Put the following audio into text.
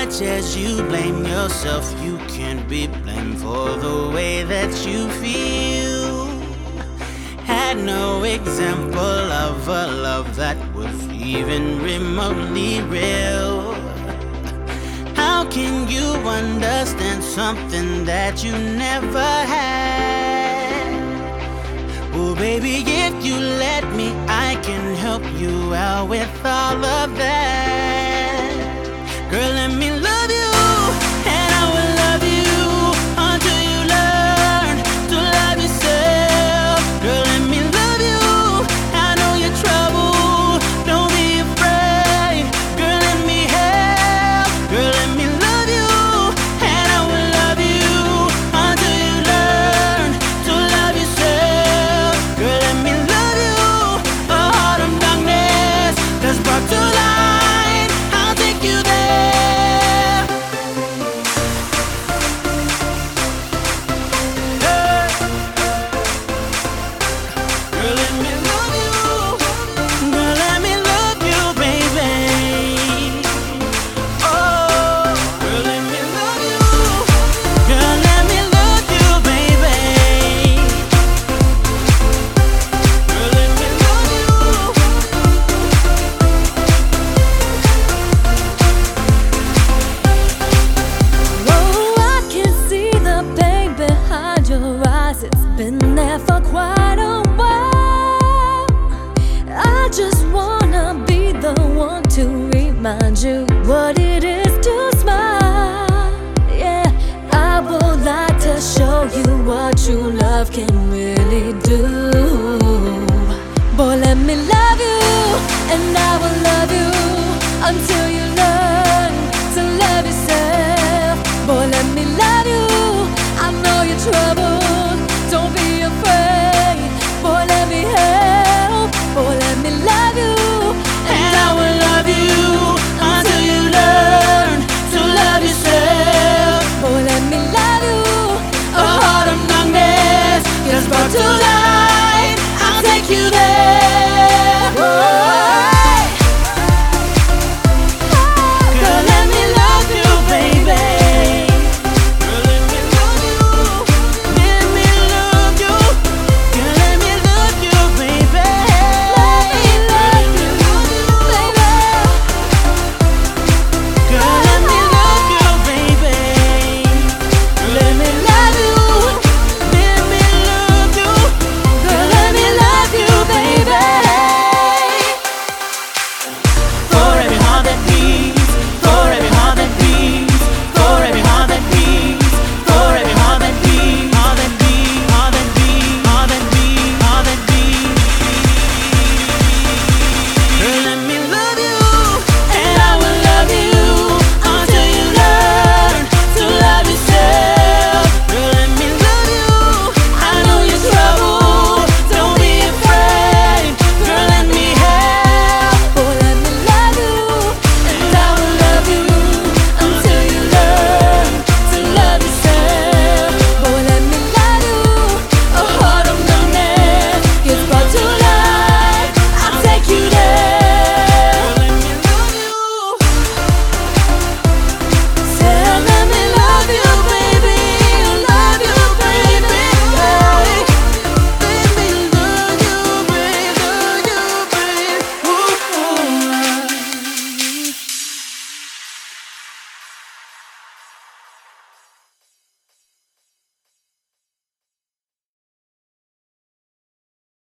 much as you blame yourself, you can't be blamed for the way that you feel. Had no example of a love that was even remotely real. How can you understand something that you never had? Oh baby, if you let me, I can help you out with all of that. Girl, let me love you, and I will love you until you learn to love yourself. Girl, let me love you, I know you're trouble, don't be afraid. Girl, let me help. Girl, let me love you, and I will love you until you learn to love yourself. Girl, let me love you, a heart of darkness that's brought to light. I'll take you there. Girl, let me love you. Girl, let me love you, baby. Oh, girl, let me love you. Girl, let me love you, baby. Girl, let me love you. Oh, I can see the pain behind your eyes. It's been there for quite a while. I just wanna be the one to remind you what it is to smile. Yeah, I would like to show you what true love can really do. Boy, let me love you, and I will love you until you learn to love yourself. Boy, let me love you, I know you're troubled, don't be afraid. Boy, let me help. Boy, let me love you, And I will love you until you learn to love yourself. boy, let me love you. A heart of darkness that's brought to light. I'll take you there.